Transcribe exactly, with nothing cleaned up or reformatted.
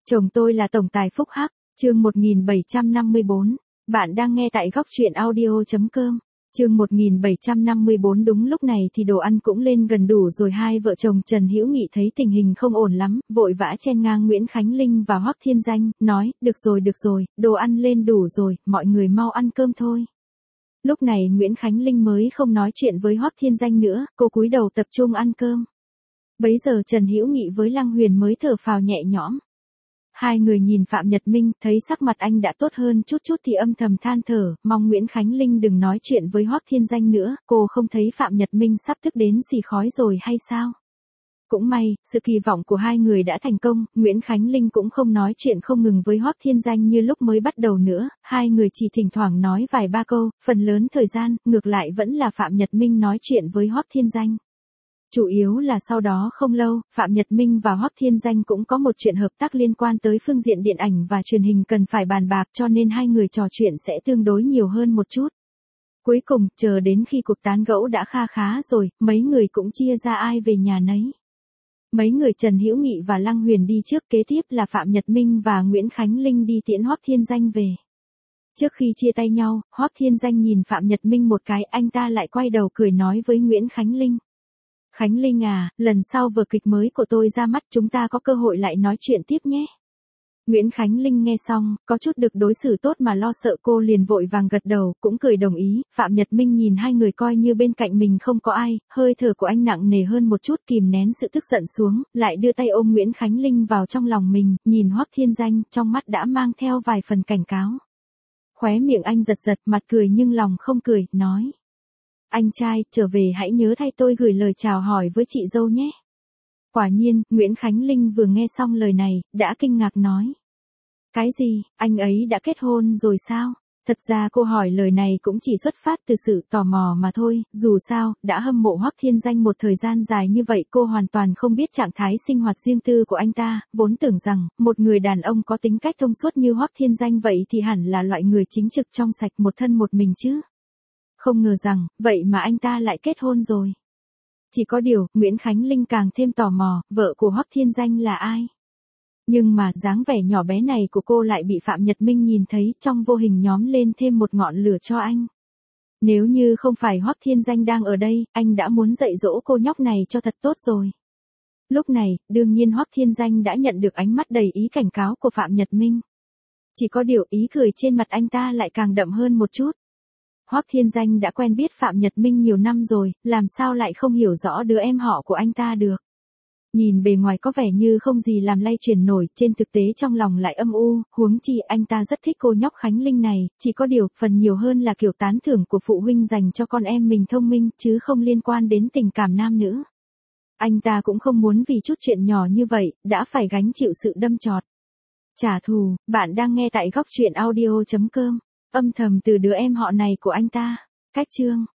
Chồng tôi là tổng tài phúc hắc, chương một nghìn bảy trăm năm mươi bốn. Bạn đang nghe tại góc truyện audio chấm com. Chương một nghìn bảy trăm năm mươi bốn. Đúng lúc này thì đồ ăn cũng lên gần đủ rồi. Hai vợ chồng Trần Hữu Nghị thấy tình hình không ổn lắm, vội vã chen ngang Nguyễn Khánh Linh và Hoắc Thiên Danh, nói, được rồi được rồi, đồ ăn lên đủ rồi, mọi người mau ăn cơm thôi. Lúc này Nguyễn Khánh Linh mới không nói chuyện với Hoắc Thiên Danh nữa, cô cúi đầu tập trung ăn cơm. Bấy giờ Trần Hữu Nghị với Lăng Huyền mới thở phào nhẹ nhõm. Hai người nhìn Phạm Nhật Minh, thấy sắc mặt anh đã tốt hơn chút chút thì âm thầm than thở, mong Nguyễn Khánh Linh đừng nói chuyện với Hoắc Thiên Danh nữa, cô không thấy Phạm Nhật Minh sắp tức đến xì khói rồi hay sao? Cũng may, sự kỳ vọng của hai người đã thành công, Nguyễn Khánh Linh cũng không nói chuyện không ngừng với Hoắc Thiên Danh như lúc mới bắt đầu nữa, hai người chỉ thỉnh thoảng nói vài ba câu, phần lớn thời gian, ngược lại vẫn là Phạm Nhật Minh nói chuyện với Hoắc Thiên Danh. Chủ yếu là sau đó không lâu, Phạm Nhật Minh và Hoắc Thiên Danh cũng có một chuyện hợp tác liên quan tới phương diện điện ảnh và truyền hình cần phải bàn bạc cho nên hai người trò chuyện sẽ tương đối nhiều hơn một chút. Cuối cùng, chờ đến khi cuộc tán gẫu đã kha khá rồi, mấy người cũng chia ra ai về nhà nấy. Mấy người Trần Hữu Nghị và Lăng Huyền đi trước, kế tiếp là Phạm Nhật Minh và Nguyễn Khánh Linh đi tiễn Hoắc Thiên Danh về. Trước khi chia tay nhau, Hoắc Thiên Danh nhìn Phạm Nhật Minh một cái, anh ta lại quay đầu cười nói với Nguyễn Khánh Linh. Khánh Linh à, lần sau vở kịch mới của tôi ra mắt chúng ta có cơ hội lại nói chuyện tiếp nhé. Nguyễn Khánh Linh nghe xong, có chút được đối xử tốt mà lo sợ cô liền vội vàng gật đầu, cũng cười đồng ý. Phạm Nhật Minh nhìn hai người coi như bên cạnh mình không có ai, hơi thở của anh nặng nề hơn một chút, kìm nén sự tức giận xuống, lại đưa tay ôm Nguyễn Khánh Linh vào trong lòng mình, nhìn Hoắc Thiên Danh, trong mắt đã mang theo vài phần cảnh cáo. Khóe miệng anh giật giật, mặt cười nhưng lòng không cười, nói. Anh trai, trở về hãy nhớ thay tôi gửi lời chào hỏi với chị dâu nhé. Quả nhiên, Nguyễn Khánh Linh vừa nghe xong lời này, đã kinh ngạc nói. Cái gì, anh ấy đã kết hôn rồi sao? Thật ra cô hỏi lời này cũng chỉ xuất phát từ sự tò mò mà thôi, dù sao, đã hâm mộ Hoắc Thiên Danh một thời gian dài như vậy cô hoàn toàn không biết trạng thái sinh hoạt riêng tư của anh ta, vốn tưởng rằng, một người đàn ông có tính cách thông suốt như Hoắc Thiên Danh vậy thì hẳn là loại người chính trực trong sạch một thân một mình chứ. Không ngờ rằng, vậy mà anh ta lại kết hôn rồi. Chỉ có điều, Nguyễn Khánh Linh càng thêm tò mò, vợ của Hoắc Thiên Danh là ai? Nhưng mà, dáng vẻ nhỏ bé này của cô lại bị Phạm Nhật Minh nhìn thấy, trong vô hình nhóm lên thêm một ngọn lửa cho anh. Nếu như không phải Hoắc Thiên Danh đang ở đây, anh đã muốn dạy dỗ cô nhóc này cho thật tốt rồi. Lúc này, đương nhiên Hoắc Thiên Danh đã nhận được ánh mắt đầy ý cảnh cáo của Phạm Nhật Minh. Chỉ có điều ý cười trên mặt anh ta lại càng đậm hơn một chút. Hoắc Thiên Danh đã quen biết Phạm Nhật Minh nhiều năm rồi, làm sao lại không hiểu rõ đứa em họ của anh ta được. Nhìn bề ngoài có vẻ như không gì làm lay chuyển nổi, trên thực tế trong lòng lại âm u, huống chi anh ta rất thích cô nhóc Khánh Linh này, chỉ có điều, phần nhiều hơn là kiểu tán thưởng của phụ huynh dành cho con em mình thông minh, chứ không liên quan đến tình cảm nam nữ. Anh ta cũng không muốn vì chút chuyện nhỏ như vậy, đã phải gánh chịu sự đâm chọt. Trả thù, bạn đang nghe tại góc truyện audio chấm com. Âm thầm từ đứa em họ này của anh ta. Cách chương